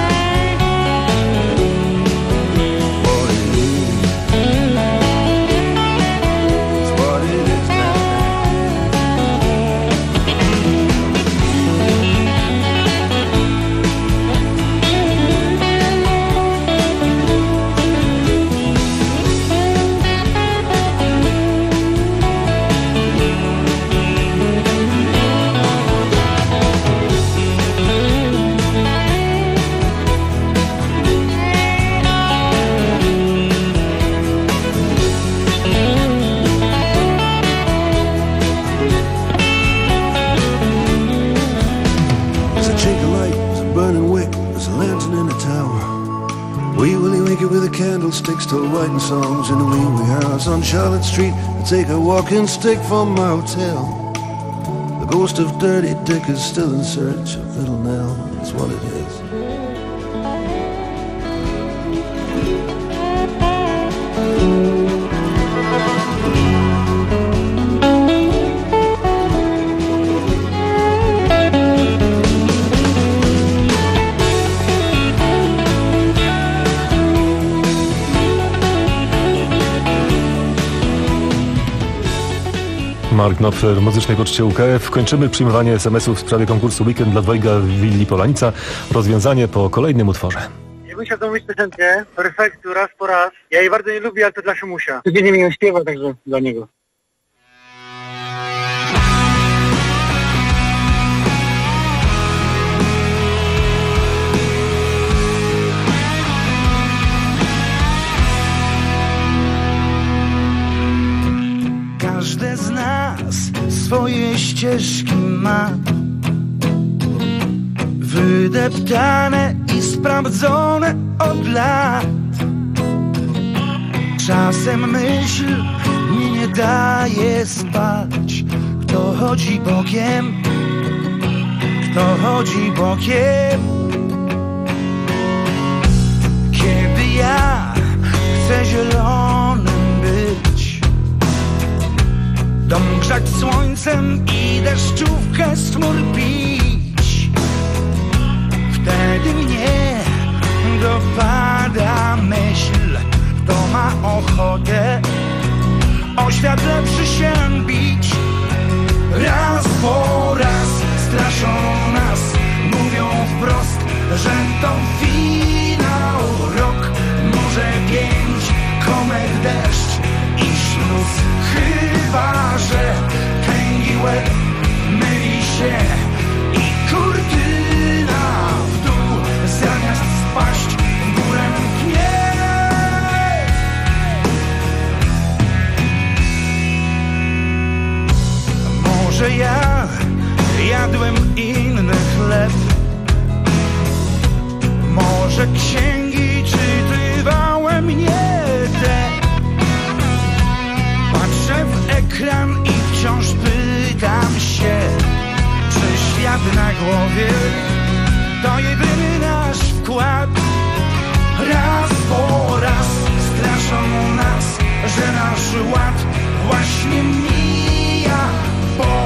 [SPEAKER 16] With the candlesticks still writing songs in the wee wee house on Charlotte Street. I take a walking stick from my hotel. The ghost of Dirty Dick is still in search of Little Nell. That's what it is.
[SPEAKER 2] Mark Knopfler w Muzycznej Poczcie U K F. Kończymy przyjmowanie es em esów w sprawie konkursu Weekend dla dwojga w willi Polanica. Rozwiązanie po kolejnym utworze.
[SPEAKER 23] Ja bym chciał zamówić piosenkę Perfektu raz po raz. Ja jej bardzo nie lubię, ale to dla Szymusia. Codziennie mi ją śpiewa, także dla niego.
[SPEAKER 15] Każdy z nas swoje ścieżki ma, wydeptane i sprawdzone od lat. Czasem myśl mi nie daje spać. Kto chodzi bokiem, kto chodzi bokiem. Kiedy ja chcę zielonym być, dom grzać słońcem i deszczówkę z chmur pić, wtedy mnie dopada myśl, kto ma ochotę o świat lepszy się bić. Raz po raz straszą nas, mówią wprost, że to finał rok, może pięć, komet, deszcz i śluz. Chyba że tęgi łeb myli się i kurtyna w dół zamiast spaść w górę pnie. Może ja jadłem inny chleb, może księgi czytywałem nie te. Patrzę w ekran i wciąż pytam się, czy świat na głowie to jedyny nasz wkład. Raz po raz straszą nas, że nasz ład właśnie mija po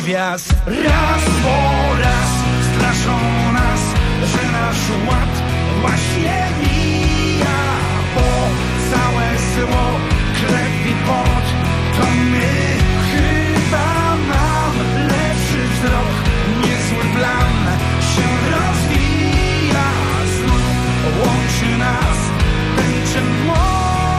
[SPEAKER 12] gwiazd. Raz po raz straszą nas, że nasz ład właśnie mija, bo całe zło, krew i pot to my. Chyba mam lepszy wzrok, niezły plan się rozwija, znów łączy nas tęczy most.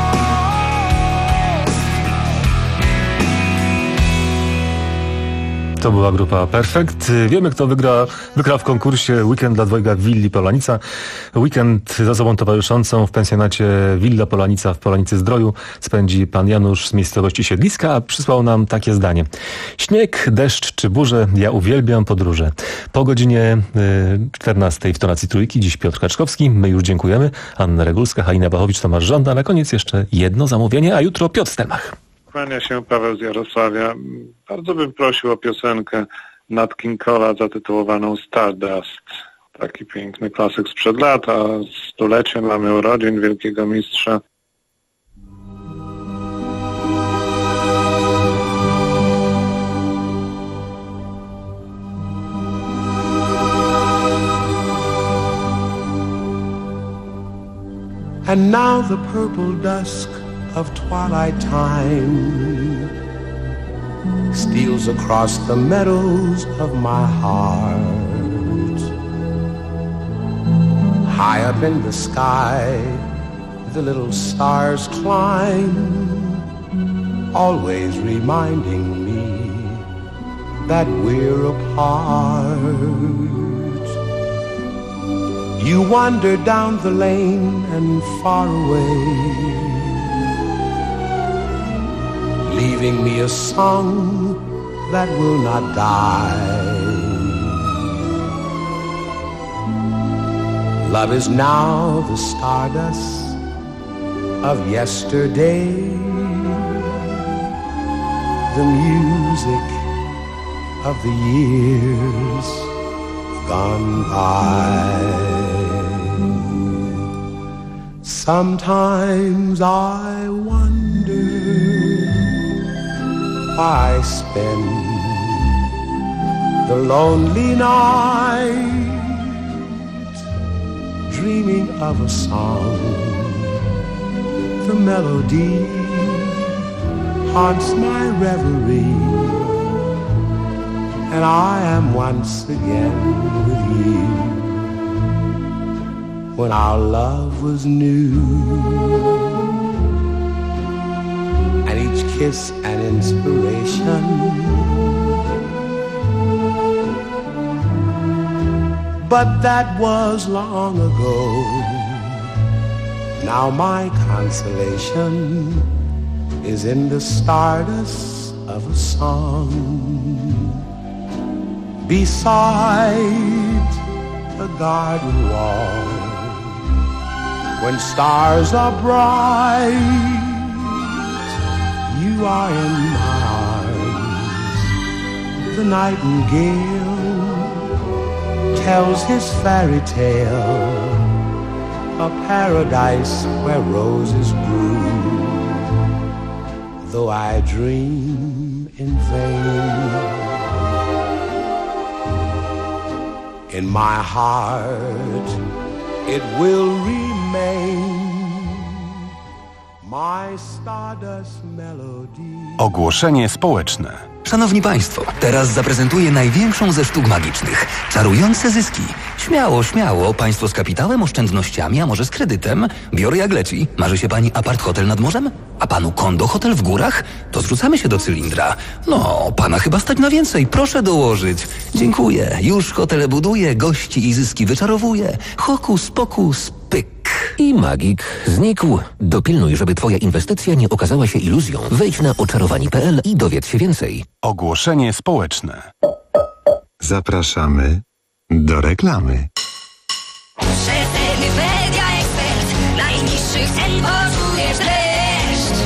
[SPEAKER 2] To była grupa Perfekt. Wiemy, kto wygra, wygrał w konkursie Weekend dla dwojga w Willi Polanica. Weekend z osobą towarzyszącą w pensjonacie Willa Polanica w Polanicy Zdroju spędzi pan Janusz z miejscowości Siedliska, a przysłał nam takie zdanie. Śnieg, deszcz czy burze, ja uwielbiam podróże. Po godzinie czternastej w tonacji Trójki, dziś Piotr Kaczkowski. My już dziękujemy. Anna Regulska, Halina Wachowicz, Tomasz Żąda. Na koniec jeszcze jedno zamówienie, a jutro Piotr Stelmach.
[SPEAKER 17] Kłania się Paweł z Jarosławia. Bardzo bym prosił o piosenkę Nat King Cole'a zatytułowaną Stardust. Taki piękny klasyk sprzed lat, a stulecie mamy urodzin wielkiego mistrza.
[SPEAKER 18] And now the purple dusk of twilight time steals across the meadows of my heart. High up in the sky, the little stars climb, always reminding me that we're apart. You wander down the lane and far away, leaving me a song that will not die. Love is now the stardust of yesterday, the music of the years gone by. Sometimes I wonder why I spend the lonely night dreaming of a song. The melody haunts my reverie, and I am once again with you when our love was new, and each kiss an inspiration. But that was long ago. Now my consolation is in the stardust of a song beside a garden wall. When stars are bright, you are in my arms. The nightingale tells his fairy tale, a paradise where roses grew. Though I dream in vain, in my heart it will remain my stardust melody.
[SPEAKER 5] Ogłoszenie społeczne.
[SPEAKER 19] Szanowni Państwo, teraz zaprezentuję największą ze sztuk magicznych. Czarujące zyski. Śmiało, śmiało. Państwo z kapitałem, oszczędnościami, a może z kredytem. Biorę jak leci. Marzy się Pani apart hotel nad morzem? A Panu kondo hotel w górach? To zrzucamy się do cylindra. No, Pana chyba stać na więcej. Proszę dołożyć. Dziękuję. Już hotele buduję, gości i zyski wyczarowuję. Hokus pokus, pyk.
[SPEAKER 20] I magik znikł. Dopilnuj, żeby Twoja inwestycja nie okazała się iluzją. Wejdź na oczarowani kropka p l i dowiedz się więcej.
[SPEAKER 5] Ogłoszenie społeczne.
[SPEAKER 4] Zapraszamy do reklamy.
[SPEAKER 25] Rzetelny Media Ekspert, najniższych cen poczujesz dreszcz.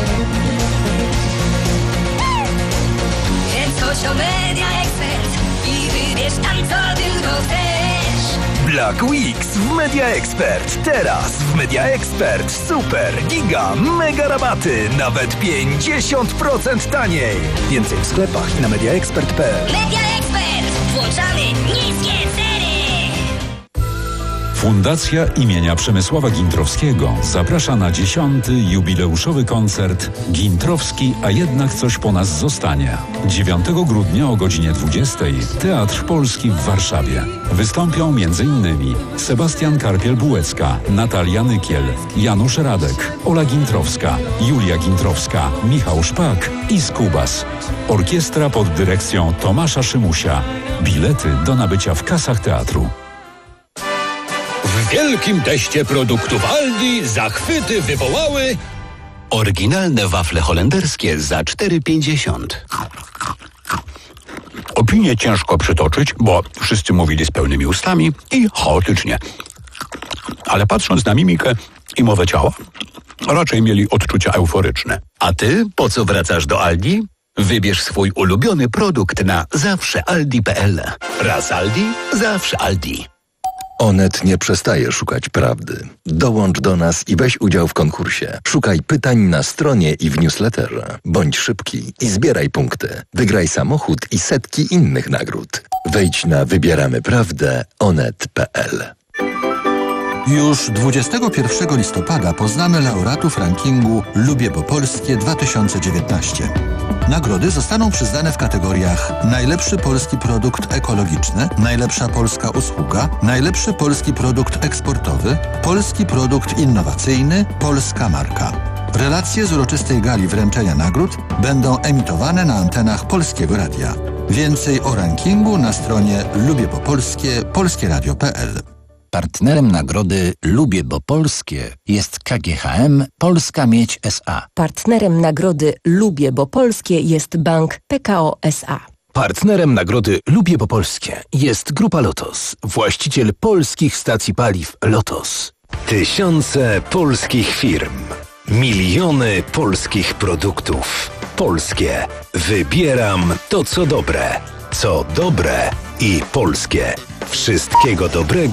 [SPEAKER 25] Więc chodź do Media Ekspert i wybierz tam, co tylko chcesz.
[SPEAKER 1] Black Weeks w Media Expert. Teraz w Media Expert super, giga, mega rabaty. Nawet pięćdziesiąt procent taniej. Więcej w sklepach i na mediaexpert kropka p l.
[SPEAKER 25] Media Expert. Włączamy niskie ceny.
[SPEAKER 6] Fundacja imienia Przemysława Gintrowskiego zaprasza na dziesiąty jubileuszowy koncert Gintrowski, a jednak coś po nas zostanie. dziewiątego grudnia o godzinie dwudziestej Teatr Polski w Warszawie. Wystąpią m.in. Sebastian Karpiel-Bułecka, Natalia Nykiel, Janusz Radek, Ola Gintrowska, Julia Gintrowska, Michał Szpak i Skubas. Orkiestra pod dyrekcją Tomasza Szymusia. Bilety do nabycia w kasach teatru.
[SPEAKER 7] W wielkim teście produktów Aldi zachwyty wywołały
[SPEAKER 13] oryginalne wafle holenderskie za cztery pięćdziesiąt.
[SPEAKER 5] Opinię ciężko przytoczyć, bo wszyscy mówili z pełnymi ustami i chaotycznie. Ale patrząc na mimikę i mowę ciała, raczej mieli odczucia euforyczne.
[SPEAKER 13] A ty po co wracasz do Aldi? Wybierz swój ulubiony produkt na zawsze aldi kropka p l. Raz Aldi, zawsze Aldi.
[SPEAKER 24] Onet nie przestaje szukać prawdy. Dołącz do nas i weź udział w konkursie. Szukaj pytań na stronie i w newsletterze. Bądź szybki i zbieraj punkty. Wygraj samochód i setki innych nagród. Wejdź na wybieramy prawdę onet kropka p l.
[SPEAKER 26] Już dwudziestego pierwszego listopada poznamy laureatów rankingu Lubię Bo Polskie dwa tysiące dziewiętnaście. Nagrody zostaną przyznane w kategoriach najlepszy polski produkt ekologiczny, najlepsza polska usługa, najlepszy polski produkt eksportowy, polski produkt innowacyjny, polska marka. Relacje z uroczystej gali wręczenia nagród będą emitowane na antenach Polskiego Radia. Więcej o rankingu na stronie lubię bo polskie polskie radio kropka p l.
[SPEAKER 27] Partnerem nagrody Lubię Bo Polskie jest K G H M Polska Miedź S A.
[SPEAKER 28] Partnerem nagrody Lubię Bo Polskie jest Bank P K O S A.
[SPEAKER 20] Partnerem nagrody Lubię Bo Polskie jest Grupa Lotos, właściciel polskich stacji paliw Lotos.
[SPEAKER 1] Tysiące polskich firm. Miliony polskich produktów. Polskie. Wybieram to, co dobre. Co dobre i polskie. Wszystkiego dobrego.